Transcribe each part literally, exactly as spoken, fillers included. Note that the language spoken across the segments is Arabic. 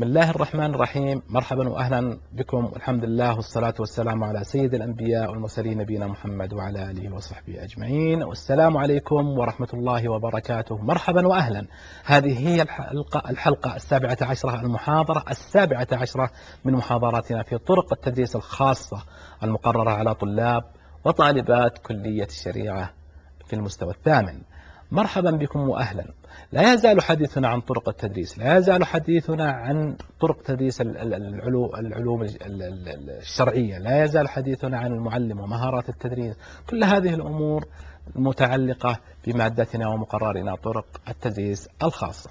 بسم الله الرحمن الرحيم. مرحبا وأهلا بكم، والحمد لله والصلاة والسلام على سيد الأنبياء والمرسلين نبينا محمد وعلى آله وصحبه أجمعين. والسلام عليكم ورحمة الله وبركاته. مرحبا وأهلا. هذه هي الحلقة, الحلقة السابعة عشرة، المحاضرة السابعة عشرة من محاضراتنا في طرق التدريس الخاصة المقررة على طلاب وطالبات كلية الشريعة في المستوى الثامن. مرحبا بكم وأهلا. لا يزال حديثنا عن طرق التدريس، لا يزال حديثنا عن طرق تدريس العلوم الشرعية، لا يزال حديثنا عن المعلم ومهارات التدريس. كل هذه الأمور متعلقة بمادتنا ومقررنا طرق التدريس الخاصة.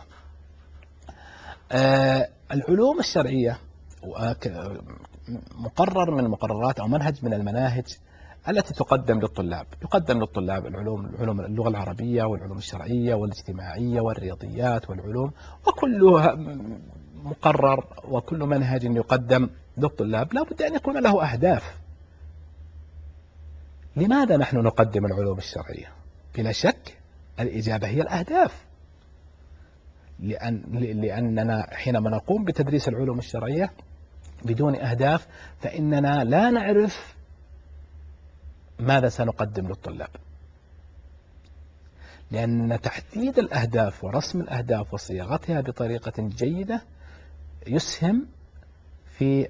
العلوم الشرعية مقرر من مقررات أو منهج من المناهج التي تقدم للطلاب. يقدم للطلاب العلوم علوم اللغة العربية والعلوم الشرعية والاجتماعية والرياضيات والعلوم، وكلها مقرر، وكل منهج يقدم للطلاب لا بد أن يكون له أهداف. لماذا نحن نقدم العلوم الشرعية؟ بلا شك الإجابة هي الأهداف. لأن لأننا حينما نقوم بتدريس العلوم الشرعية بدون أهداف فإننا لا نعرف ماذا سنقدم للطلاب، لأن تحديد الأهداف ورسم الأهداف وصياغتها بطريقة جيدة يسهم في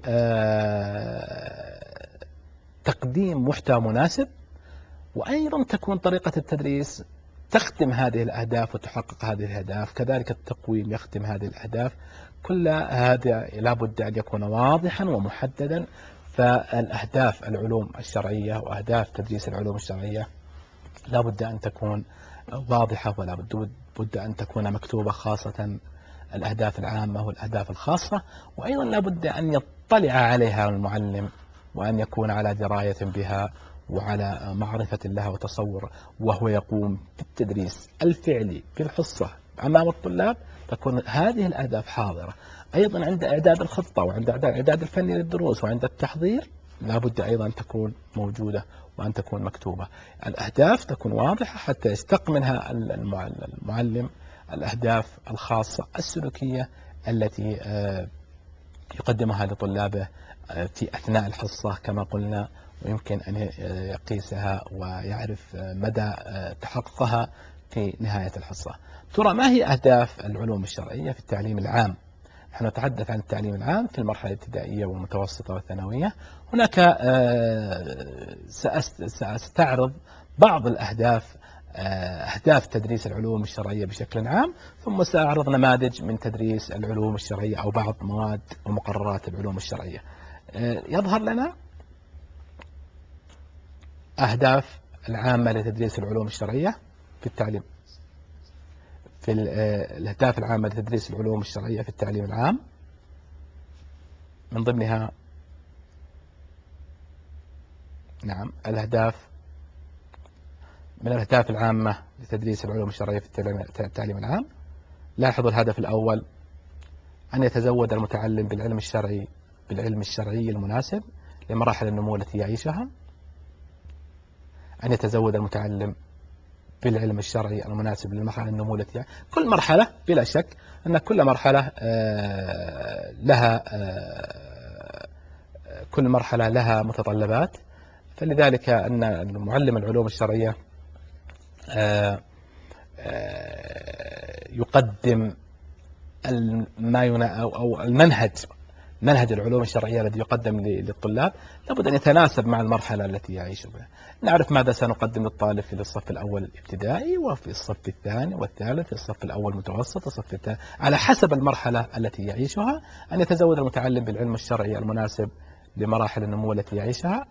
تقديم محتوى مناسب، وأيضا تكون طريقة التدريس تختم هذه الأهداف وتحقق هذه الأهداف، كذلك التقويم يختم هذه الأهداف. كل هذا لا بد أن يكون واضحا ومحددا. فالأهداف العلوم الشرعية وأهداف تدريس العلوم الشرعية لا بد أن تكون واضحة، ولا بد أن تكون مكتوبة، خاصة الأهداف العامة والأهداف الخاصة. وأيضا لا بد أن يطلع عليها المعلم وأن يكون على دراية بها وعلى معرفة لها وتصور، وهو يقوم بالتدريس الفعلي في الحصة أمام الطلاب تكون هذه الأهداف حاضرة. أيضا عند إعداد الخطة وعند إعداد الفني للدروس وعند التحضير لا بد أيضا أن تكون موجودة وأن تكون مكتوبة. الأهداف تكون واضحة حتى يستق منها المعلم الأهداف الخاصة السلوكية التي يقدمها لطلابه في أثناء الحصة كما قلنا، ويمكن أن يقيسها ويعرف مدى تحققها في نهاية الحصة. ترى ما هي أهداف العلوم الشرعية في التعليم العام؟ نحن نتحدث عن التعليم العام في المرحلة الابتدائية والمتوسطة والثانوية. هناك سأستعرض بعض الأهداف، أهداف تدريس العلوم الشرعية بشكل عام، ثم سأعرض نماذج من تدريس العلوم الشرعية أو بعض مواد ومقررات العلوم الشرعية. يظهر لنا أهداف العامة لتدريس العلوم الشرعية في التعليم في الأهداف العامة لتدريس العلوم الشرعية في التعليم العام. من ضمنها نعم الأهداف من الأهداف العامة لتدريس العلوم الشرعية في التعليم العام. لاحظوا الهدف الأول: أن يتزود المتعلم بالعلم الشرعي بالعلم الشرعي المناسب لمراحل النمو التي يعيشها. أن يتزود المتعلم بالعلم الشرعي المناسب لمراحل النمو التي يعيشها. كل مرحلة بلا شك أن كل مرحلة لها كل مرحلة لها متطلبات، فلذلك أن المعلم العلوم الشرعية يقدم ما أو المنهج منهج العلوم الشرعية الذي يقدم للطلاب لابد أن يتناسب مع المرحلة التي يعيش بها. نعرف ماذا سنقدم للطالب في الصف الأول الابتدائي، وفي الصف الثاني والثالث، في الصف الأول متوسط، الصف الثاني، على حسب المرحلة التي يعيشها. أن يتزود المتعلم بالعلم الشرعي المناسب لمراحل النمو التي يعيشها.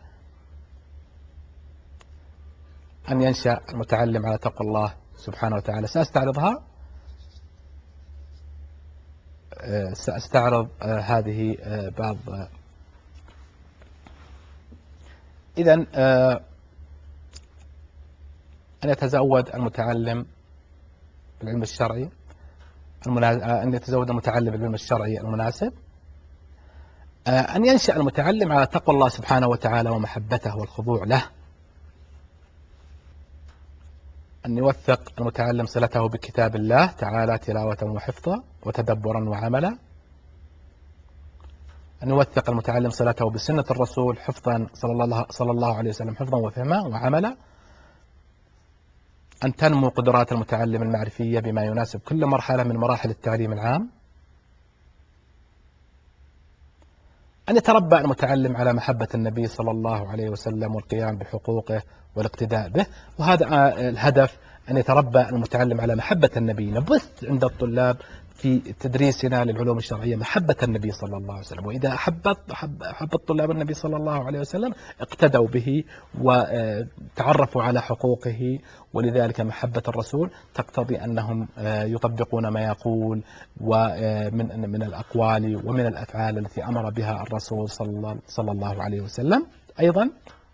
أن ينشأ المتعلم على تقوى الله سبحانه وتعالى. سأستعرضها سأستعرض هذه بعض. إذن أن يتزود المتعلم بالعلم الشرعي أن يتزود المتعلم بالعلم الشرعي المناسب. أن ينشأ المتعلم على تقوى الله سبحانه وتعالى ومحبته والخضوع له. أن يوثق المتعلم صلته بكتاب الله تعالى تلاوة وحفظا وتدبرا وعملا. أن يوثق المتعلم صلته بسنة الرسول حفظا صلى الله, صلى الله عليه وسلم حفظا وفهما وعملا. أن تنمو قدرات المتعلم المعرفية بما يناسب كل مرحلة من مراحل التعليم العام. أن يتربى المتعلم على محبة النبي صلى الله عليه وسلم والقيام بحقوقه والاقتداء به، وهذا الهدف، أن يتربى المتعلم على محبة النبي. نبث عند الطلاب في تدريسنا للعلوم الشرعية محبة النبي صلى الله عليه وسلم، وإذا أحبت أحب, أحب الطلاب النبي صلى الله عليه وسلم اقتدوا به وتعرفوا على حقوقه. ولذلك محبة الرسول تقتضي أنهم يطبقون ما يقول ومن من الأقوال ومن الأفعال التي أمر بها الرسول صلى الله عليه وسلم. أيضا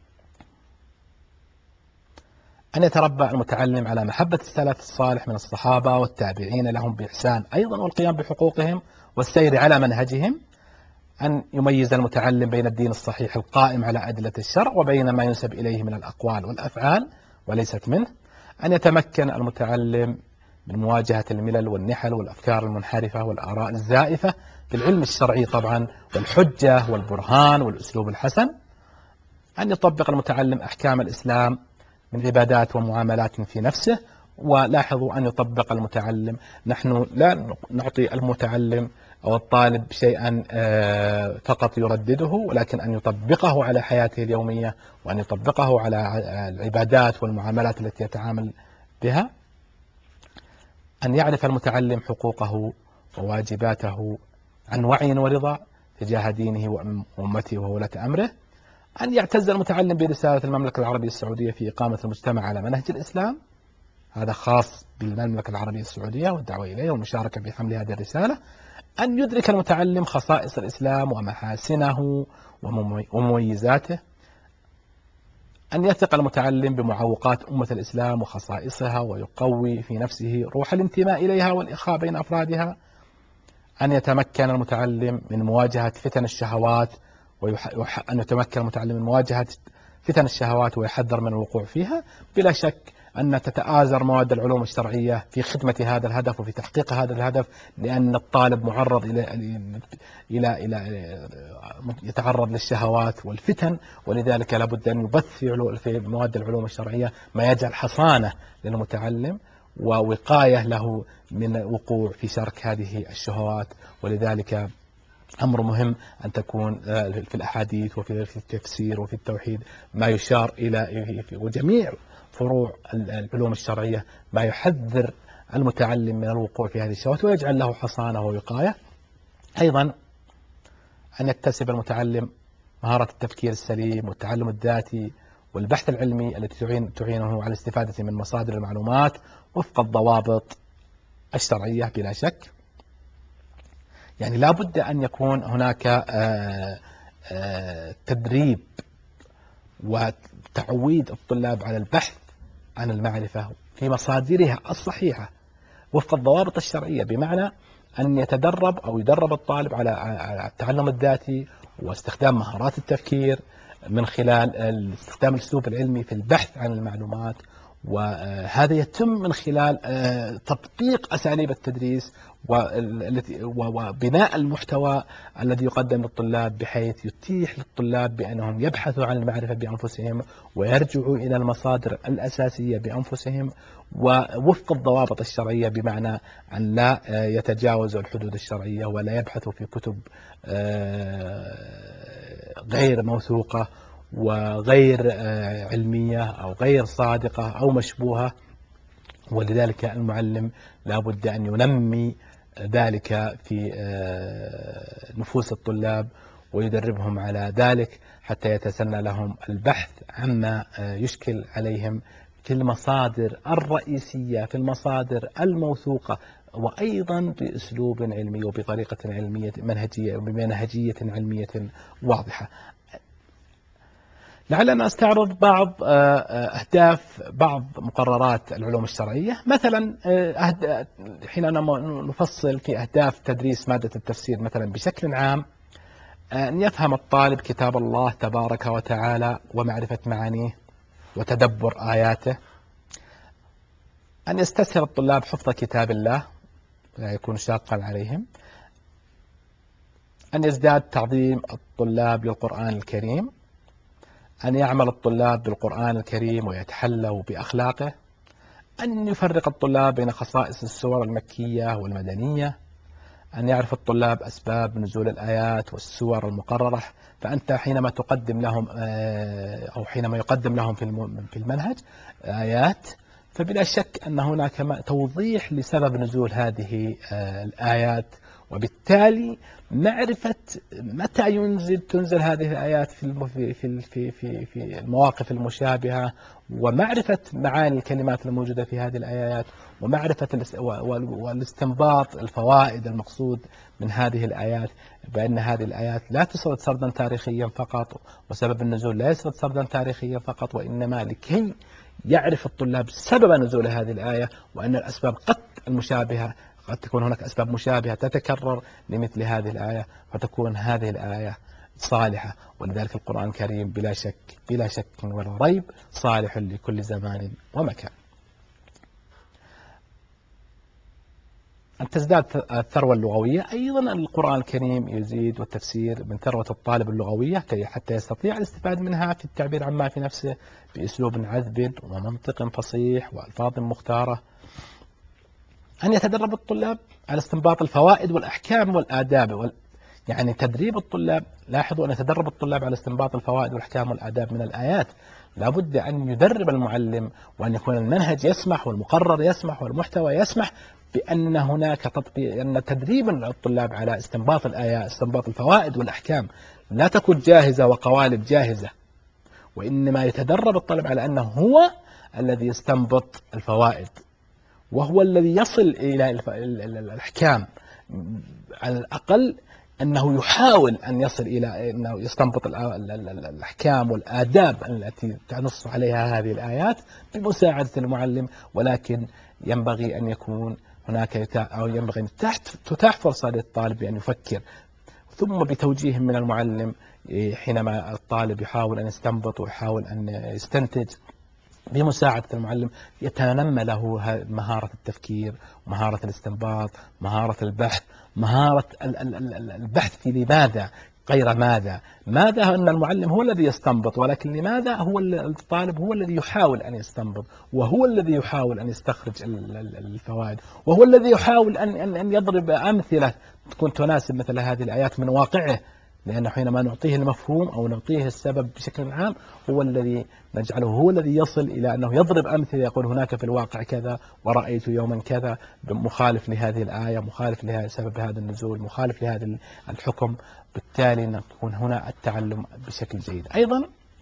أن يتربى المتعلم على محبة السلف الصالح من الصحابة والتابعين لهم بإحسان أيضا، والقيام بحقوقهم والسير على منهجهم. أن يميز المتعلم بين الدين الصحيح القائم على أدلة الشرع وبين ما ينسب إليه من الأقوال والأفعال وليست منه. أن يتمكن المتعلم من مواجهة الملل والنحل والأفكار المنحرفة والآراء الزائفة بالعلم الشرعي طبعا، والحجة والبرهان والأسلوب الحسن. أن يطبق المتعلم أحكام الإسلام من عبادات ومعاملات في نفسه. ولاحظوا أن يطبق المتعلم، نحن لا نعطي المتعلم أو الطالب شيئا فقط يردده، ولكن أن يطبقه على حياته اليومية، وأن يطبقه على العبادات والمعاملات التي يتعامل بها. أن يعرف المتعلم حقوقه وواجباته عن وعي ورضا تجاه دينه وأمته وولاة أمره. أن يعتز المتعلم برسالة المملكة العربية السعودية في إقامة المجتمع على منهج الإسلام، هذا خاص بالمملكة العربية السعودية والدعوة إليه والمشاركة بحمل هذه الرسالة. أن يدرك المتعلم خصائص الإسلام ومحاسنه ومميزاته. أن يثق المتعلم بمعوقات أمة الإسلام وخصائصها ويقوي في نفسه روح الانتماء إليها والإخاء بين أفرادها. أن يتمكن المتعلم من مواجهة فتن الشهوات ويح... أن يتمكن المتعلم من مواجهة فتن الشهوات ويحذر من الوقوع فيها. بلا شك أن تتآزر مواد العلوم الشرعية في خدمة هذا الهدف وفي تحقيق هذا الهدف، لأن الطالب معرض إلى إلى إلى يتعرض للشهوات والفتن، ولذلك لابد أن يبث في في مواد العلوم الشرعية ما يجعل حصانة للمتعلم ووقاية له من الوقوع في شرك هذه الشهوات. ولذلك أمر مهم أن تكون في الأحاديث وفي التفسير وفي التوحيد ما يشار إلى، وجميع فروع العلوم الشرعية ما يحذر المتعلم من الوقوع في هذه الشهوات ويجعل له حصانة ووقاية. أيضا أن يكتسب المتعلم مهارة التفكير السليم والتعلم الذاتي والبحث العلمي التي تعين تعينه على الاستفادة من مصادر المعلومات وفق الضوابط الشرعية بلا شك. يعني لا بد أن يكون هناك آآ آآ تدريب وتعويد الطلاب على البحث عن المعرفة في مصادرها الصحيحة وفق الضوابط الشرعية، بمعنى أن يتدرب أو يدرب الطالب على التعلم الذاتي واستخدام مهارات التفكير من خلال استخدام الأسلوب العلمي في البحث عن المعلومات. وهذا يتم من خلال تطبيق أساليب التدريس وبناء المحتوى الذي يقدم للطلاب، بحيث يتيح للطلاب بأنهم يبحثوا عن المعرفة بأنفسهم ويرجعوا إلى المصادر الأساسية بأنفسهم ووفق الضوابط الشرعية، بمعنى أن لا يتجاوزوا الحدود الشرعية ولا يبحثوا في كتب غير موثوقة وغير علمية أو غير صادقة أو مشبوهة. ولذلك المعلم لا بد أن ينمي ذلك في نفوس الطلاب ويدربهم على ذلك حتى يتسنى لهم البحث عما يشكل عليهم في المصادر الرئيسية، في المصادر الموثوقة، وأيضا بأسلوب علمي وبطريقة علمية منهجية بمنهجية علمية واضحة. لعلنا نستعرض بعض أهداف بعض مقررات العلوم الشرعية. مثلا حينما نفصل في أهداف تدريس مادة التفسير مثلا بشكل عام، أن يفهم الطالب كتاب الله تبارك وتعالى ومعرفة معانيه وتدبر آياته. أن يستسهل الطلاب حفظ كتاب الله لا يكون شاقا عليهم. أن يزداد تعظيم الطلاب للقرآن الكريم، أن يعمل الطلاب بالقرآن الكريم ويتحلوا بأخلاقه، أن يفرق الطلاب بين خصائص السور المكية والمدنية، أن يعرف الطلاب أسباب نزول الآيات والسور المقررة. فأنت حينما تقدم لهم أو حينما يقدم لهم في المنهج آيات، فبلا شك أن هناك توضيح لسبب نزول هذه الآيات، وبالتالي معرفة متى ينزل تنزل هذه الآيات في في في في في المواقف المشابهة، ومعرفة معاني الكلمات الموجودة في هذه الآيات، ومعرفة والاستنباط الفوائد المقصود من هذه الآيات، بأن هذه الآيات لا تسرد سردا تاريخيا فقط، وسبب النزول لا يسرد سردا تاريخيا فقط، وإنما لكي يعرف الطلاب سبب نزول هذه الآية، وأن الأسباب قد المشابهة قد تكون هناك أسباب مشابهة تتكرر لمثل هذه الآية، فتكون هذه الآية صالحة. ولذلك القرآن الكريم بلا شك بلا شك ولا ريب صالح لكل زمان ومكان. أن تزداد الثروة اللغوية، أيضا القرآن الكريم يزيد والتفسير من ثروة الطالب اللغوية كي حتى يستطيع الاستفادة منها في التعبير عما في نفسه بأسلوب عذب ومنطق فصيح وألفاظ مختارة. أن يتدرب الطلاب على استنباط الفوائد والأحكام والآداب وال... يعني تدريب الطلاب، لاحظوا أن يتدرب الطلاب على استنباط الفوائد والأحكام والآداب من الآيات. لابد أن يدرب المعلم، وأن يكون المنهج يسمح والمقرر يسمح والمحتوى يسمح بأن هناك تطبيق، أن تدريب الطلاب على استنباط الآيات، استنباط الفوائد والأحكام لا تكون جاهزة وقوالب جاهزة، وإنما يتدرب الطالب على أنه هو الذي يستنبط الفوائد، وهو الذي يصل إلى الأحكام. على الأقل أنه يحاول أن يصل إلى أنه يستنبط الأحكام والآداب التي تنص عليها هذه الآيات بمساعدة المعلم، ولكن ينبغي أن يكون هناك أو ينبغي أن تتاح فرصة للطالب بأن يفكر، ثم بتوجيه من المعلم حينما الطالب يحاول أن يستنبط ويحاول أن يستنتج بمساعدة المعلم يتنمى له مهارة التفكير، مهارة الاستنباط، مهارة البحث، مهارة البحث في لماذا غير ماذا. ماذا أن المعلم هو الذي يستنبط، ولكن لماذا هو الطالب هو الذي يحاول أن يستنبط، وهو الذي يحاول أن يستخرج الفوائد، وهو الذي يحاول أن أن يضرب أمثلة تكون تناسب مثل هذه الآيات من واقعه. لأنه حينما نعطيه المفهوم أو نعطيه السبب بشكل عام، هو الذي نجعله هو الذي يصل إلى أنه يضرب أمثلة، يقول هناك في الواقع كذا، ورأيت يوما كذا مخالف لهذه الآية، مخالف لسبب هذا النزول، مخالف لهذا الحكم. بالتالي نكون هنا التعلم بشكل جيد. أيضا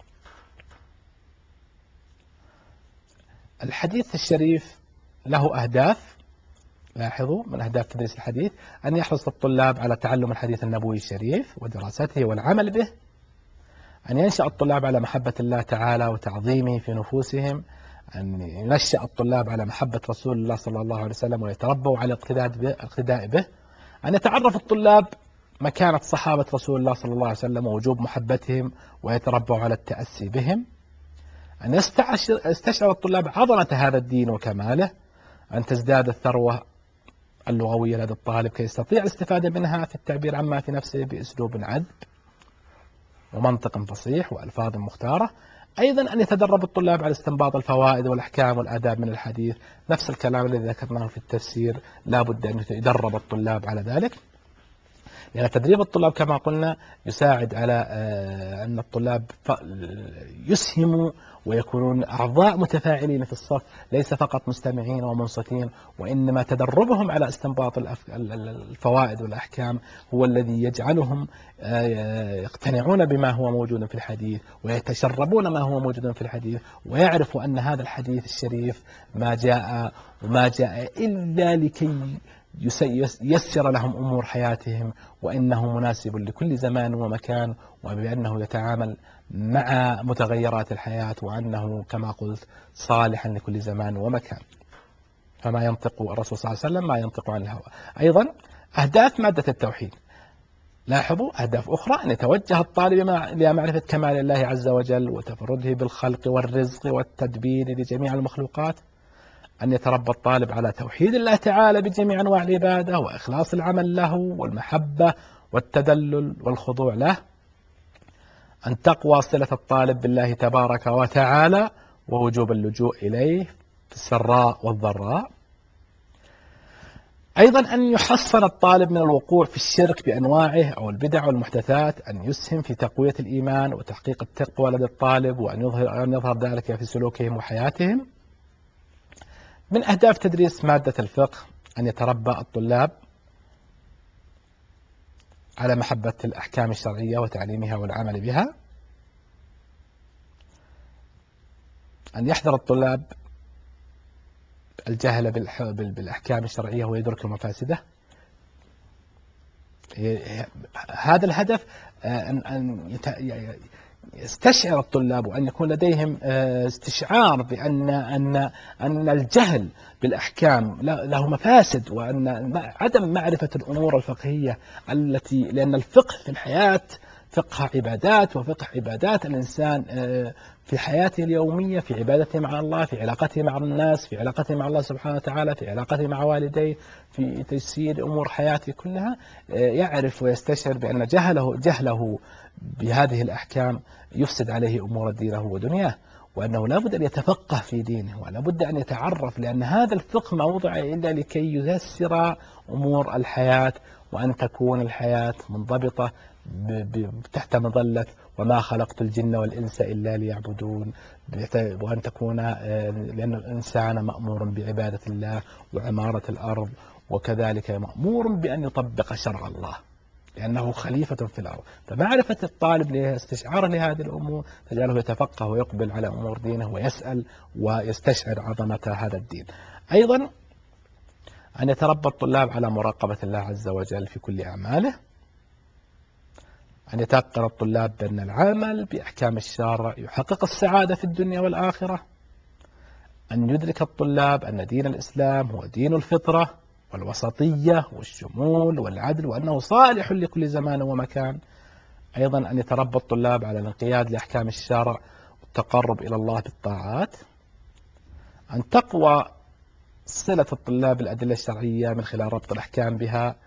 الحديث الشريف له أهداف. لاحظوا من أهداف تدريس الحديث أن يحرص الطلاب على تعلم الحديث النبوي الشريف ودراسته والعمل به، أن ينشأ الطلاب على محبة الله تعالى وتعظيمه في نفوسهم، أن ينشأ الطلاب على محبة رسول الله صلى الله عليه وسلم ويتربوا على الاقتداء به، أن يتعرف الطلاب مكانة صحابة رسول الله صلى الله عليه وسلم ووجوب محبتهم ويتربوا على التأسي بهم، أن يستشعر الطلاب عظمة هذا الدين وكماله، أن تزداد الثروة اللغوية لدى الطالب كي يستطيع الاستفادة منها في التعبير عما في نفسه بأسلوب عذب ومنطق فصيح وألفاظ مختارة. أيضا أن يتدرب الطلاب على استنباط الفوائد والأحكام والآداب من الحديث، نفس الكلام الذي ذكرناه في التفسير لا بد أن يدرب الطلاب على ذلك، لأن يعني تدريب الطلاب كما قلنا يساعد على أن الطلاب يسهموا ويكونون أعضاء متفاعلين في الصف، ليس فقط مستمعين ومنصتين، وإنما تدربهم على استنباط الفوائد والأحكام هو الذي يجعلهم يقتنعون بما هو موجود في الحديث، ويتشربون ما هو موجود في الحديث، ويعرفوا أن هذا الحديث الشريف ما جاء وما جاء إلا لكي يسر لهم أمور حياتهم، وإنه مناسب لكل زمان ومكان، وبأنه يتعامل مع متغيرات الحياة، وأنه كما قلت صالحا لكل زمان ومكان. فما ينطق الرسول صلى الله عليه وسلم ما ينطق عن الهوى. أيضا أهداف مادة التوحيد، لاحظوا أهداف أخرى أن يتوجه الطالب إلى معرفة كمال الله عز وجل وتفرده بالخلق والرزق والتدبير لجميع المخلوقات، أن يتربى الطالب على توحيد الله تعالى بجميع أنواع العبادة وإخلاص العمل له والمحبة والتدلل والخضوع له، أن تقوى صلة الطالب بالله تبارك وتعالى ووجوب اللجوء إليه في السراء والضراء. أيضا أن يحصن الطالب من الوقوع في الشرك بأنواعه أو البدع والمحدثات، أن يسهم في تقوية الإيمان وتحقيق التقوى لدى الطالب، وأن يظهر, أن يظهر ذلك في سلوكهم وحياتهم. من أهداف تدريس مادة الفقه أن يتربى الطلاب على محبة الأحكام الشرعية وتعليمها والعمل بها، أن يحذر الطلاب الجهل بالأحكام الشرعية ويدرك مفاسده. هذا الهدف أن يستشعر الطلاب وأن يكون لديهم استشعار بأن أن أن الجهل بالأحكام له مفاسد، وأن عدم معرفة الأمور الفقهية التي، لأن الفقه في الحياة فقه عبادات، وفقه عبادات الإنسان في حياته اليومية، في عبادته مع الله، في علاقته مع الناس، في علاقته مع الله سبحانه وتعالى، في علاقته مع والديه، في تيسير أمور حياته كلها، يعرف ويستشعر بأن جهله جهله بهذه الأحكام يفسد عليه أمور دينه ودنياه، وأنه لا بد أن يتفقه في دينه، ولا بد أن يتعرف، لأن هذا الفقه ما وضع إلا لكي ييسر أمور الحياة، وأن تكون الحياة منضبطة تحت مظلة وما خلقت الجن والإنس إلا ليعبدون، وأن تكون، لأن الإنسان مأمور بعبادة الله وعمارة الأرض، وكذلك مأمور بأن يطبق شرع الله لأنه خليفة في الأرض. فمعرفة الطالب لاستشعاره لهذه الأمور تجعله يتفقه ويقبل على أمور دينه ويسأل ويستشعر عظمة هذا الدين. أيضا أن يتربى الطلاب على مراقبة الله عز وجل في كل أعماله، أن يتيقن الطلاب بأن العمل بأحكام الشرع يحقق السعادة في الدنيا والآخرة، أن يدرك الطلاب أن دين الإسلام هو دين الفطرة والوسطية والشمول والعدل، وأنه صالح لكل زمان ومكان. أيضا أن يتربى الطلاب على الانقياد لأحكام الشرع والتقرب إلى الله بالطاعات، أن تقوى صلة الطلاب الأدلة الشرعية من خلال ربط الأحكام بها،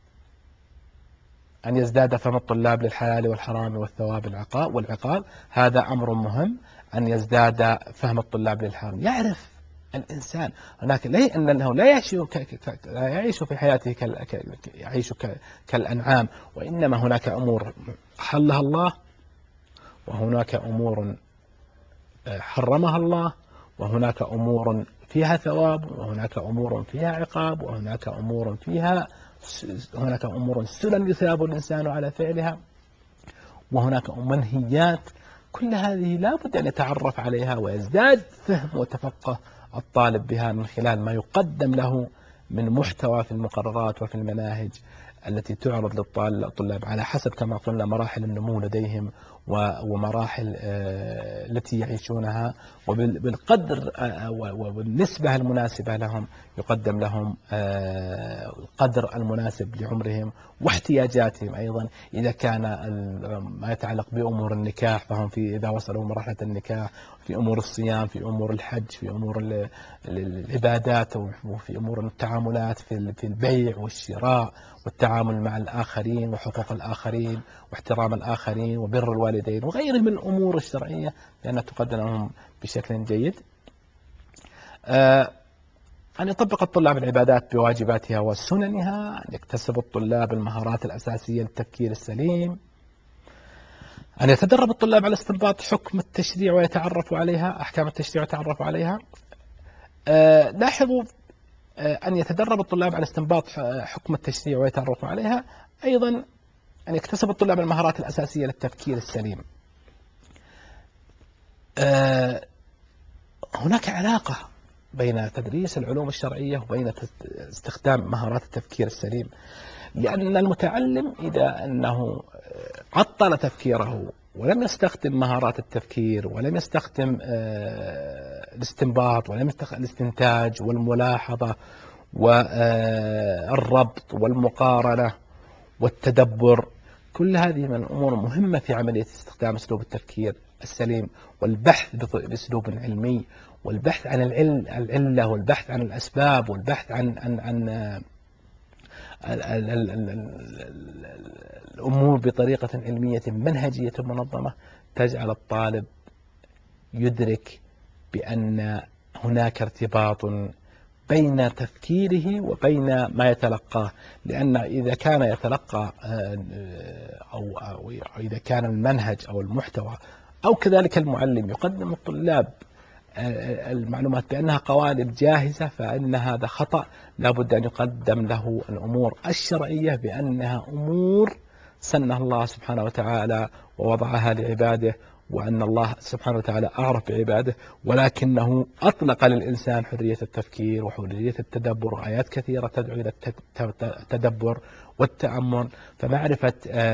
أن يزداد فهم الطلاب للحلال والحرام والثواب والعقاب. هذا أمر مهم، أن يزداد فهم الطلاب للحرام. يعرف الإنسان هناك لا أنه لا يعيش لا يعيش في حياته يعيش كالأنعام، وإنما هناك أمور حلها الله، وهناك أمور حرمها الله، وهناك أمور فيها ثواب، وهناك أمور فيها عقاب، وهناك أمور فيها هناك أمور سنن يثاب الإنسان على فعلها، وهناك منهيات. كل هذه لا بد أن يتعرف عليها ويزداد فهم وتفقه الطالب بها من خلال ما يقدم له من محتوى في المقررات وفي المناهج التي تعرض للطلاب على حسب كما قلنا مراحل النمو لديهم ومراحل التي يعيشونها، وبالقدر والنسبة المناسبة لهم يقدم لهم القدر المناسب لعمرهم واحتياجاتهم. أيضا إذا كان ما يتعلق بأمور النكاح فهم في إذا وصلوا مرحلة النكاح، في أمور الصيام، في أمور الحج، في أمور العبادات، وفي أمور التعاملات في البيع والشراء والتعامل مع الآخرين وحقوق الآخرين واحترام الآخرين وبر الوالدين وغيرها من الأمور الشرعية لأنها تقدم لهم بشكل جيد. أن يطبق الطلاب العبادات بواجباتها وسننها، أن يكتسب الطلاب المهارات الأساسية للتفكير السليم، أن يتدرب الطلاب على استنباط حكم التشريع ويتعرفوا عليها، أحكام التشريع ويتعرفوا عليها. أه لاحظوا أه أن يتدرب الطلاب على استنباط حكم التشريع ويتعرفوا عليها. أيضا أن يكتسب الطلاب المهارات الأساسية للتفكير السليم. أه هناك علاقة بين تدريس العلوم الشرعية وبين استخدام مهارات التفكير السليم، لأن المتعلم إذا أنه عطل تفكيره ولم يستخدم مهارات التفكير ولم يستخدم الاستنباط ولم يستخدم الاستنتاج والملاحظة والربط والمقارنة والتدبر، كل هذه من الأمور مهمة في عملية استخدام أسلوب التفكير السليم والبحث بأسلوب علمي، والبحث عن العلة والبحث عن الأسباب والبحث عن عن عن الأمور بطريقة علمية منهجية منظمة تجعل الطالب يدرك بأن هناك ارتباط بين تفكيره وبين ما يتلقاه. لأن إذا كان يتلقى أو, أو إذا كان المنهج أو المحتوى أو كذلك المعلم يقدم الطلاب المعلومات بأنها قوالب جاهزة، فإن هذا خطأ. لا بد أن يقدم له الأمور الشرعية بأنها أمور سنها الله سبحانه وتعالى ووضعها لعباده، وأن الله سبحانه وتعالى أعرف بعباده، ولكنه أطلق للإنسان حرية التفكير وحرية التدبر. آيات كثيرة تدعو إلى التدبر والتأمل. فمعرفة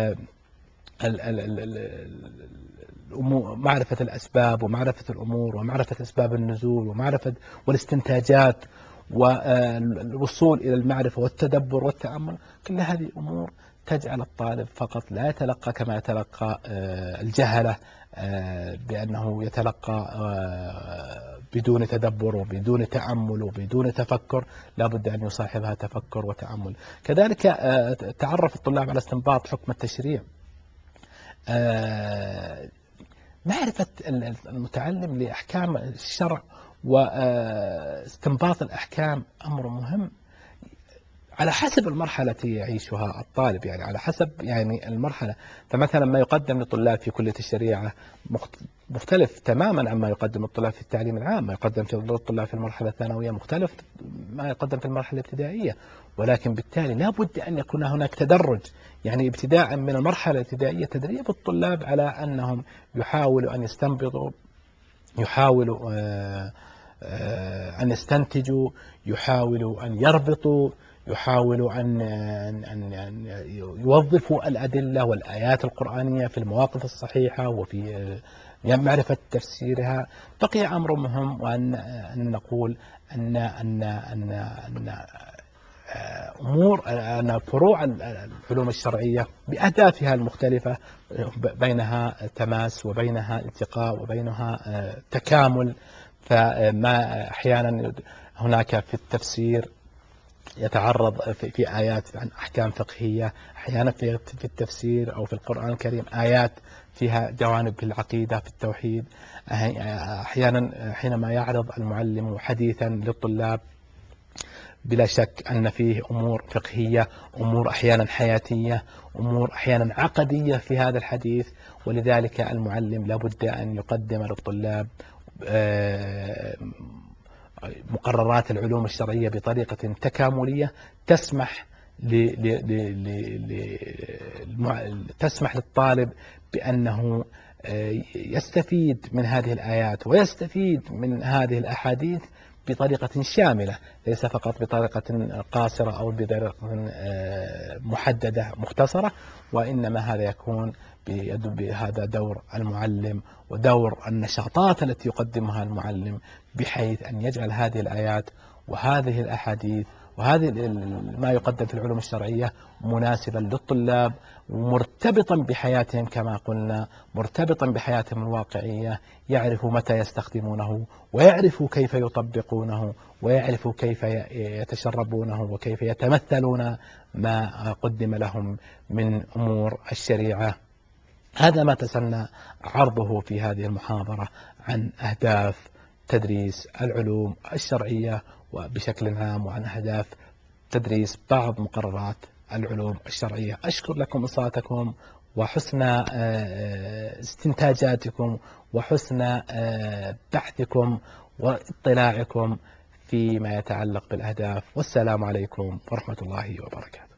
معرفة الأسباب ومعرفة الأمور ومعرفة أسباب النزول ومعرفة والاستنتاجات والوصول إلى المعرفة والتدبر والتأمل، كل هذه أمور تجعل الطالب فقط لا يتلقى كما يتلقى الجهلة، بأنه يتلقى بدون تدبر وبدون تأمل وبدون تفكر. لا بد أن يصاحبها تفكر وتأمل. كذلك تعرف الطلاب على استنباط حكم التشريع. معرفة المتعلم لأحكام الشرع واستنباط الأحكام أمر مهم على حسب المرحلة التي يعيشها الطالب، يعني على حسب يعني المرحلة. فمثلا ما يقدم للطلاب في كلية الشريعة مختلف تماما عما يقدم الطلاب في التعليم العام. ما يقدم في الطلاب في المرحلة الثانوية مختلف ما يقدم في المرحلة الابتدائية، ولكن بالتالي لا بد أن يكون هناك تدرج. يعني ابتداء من المرحلة الابتدائية تدريب الطلاب على أنهم يحاولوا أن يستنبطوا، يحاولوا أن يستنتجوا، يحاولوا أن يربطوا، يحاولوا أن أن يوظفوا الأدلة والآيات القرآنية في المواقف الصحيحة وفي معرفة تفسيرها. بقي أمر مهم، وأن أن نقول أن أن أن أن أمور أن فروع العلوم الشرعية بأهدافها المختلفة بينها تماس وبينها التقاء وبينها تكامل. فما أحيانا هناك في التفسير يتعرض في آيات عن أحكام فقهية، أحيانا في التفسير أو في القرآن الكريم آيات فيها جوانب في العقيدة في التوحيد. أحيانا حينما يعرض المعلم حديثا للطلاب بلا شك أن فيه أمور فقهية، أمور أحيانا حياتية، أمور أحيانا عقدية في هذا الحديث. ولذلك المعلم لابد أن يقدم للطلاب مقررات العلوم الشرعية بطريقة تكاملية تسمح ل... ل... ل... ل... تسمح للطالب بأنه يستفيد من هذه الآيات ويستفيد من هذه الأحاديث بطريقة شاملة، ليس فقط بطريقة قاصرة أو بطريقة محددة مختصرة، وإنما هذا يكون بهذا دور المعلم ودور النشاطات التي يقدمها المعلم، بحيث أن يجعل هذه الآيات وهذه الأحاديث وهذه ما يقدم في العلوم الشرعية مناسبا للطلاب ومرتبطا بحياتهم، كما قلنا مرتبطا بحياتهم الواقعية. يعرفوا متى يستخدمونه، ويعرفوا كيف يطبقونه، ويعرفوا كيف يتشربونه، وكيف يتمثلون ما قدم لهم من أمور الشريعة. هذا ما تسنى عرضه في هذه المحاضرة عن أهداف تدريس العلوم الشرعية وبشكل عام، وعن أهداف تدريس بعض مقررات العلوم الشرعية. أشكر لكم إصغائكم وحسن استنتاجاتكم وحسن بحثكم واطلاعكم فيما يتعلق بالأهداف. والسلام عليكم ورحمة الله وبركاته.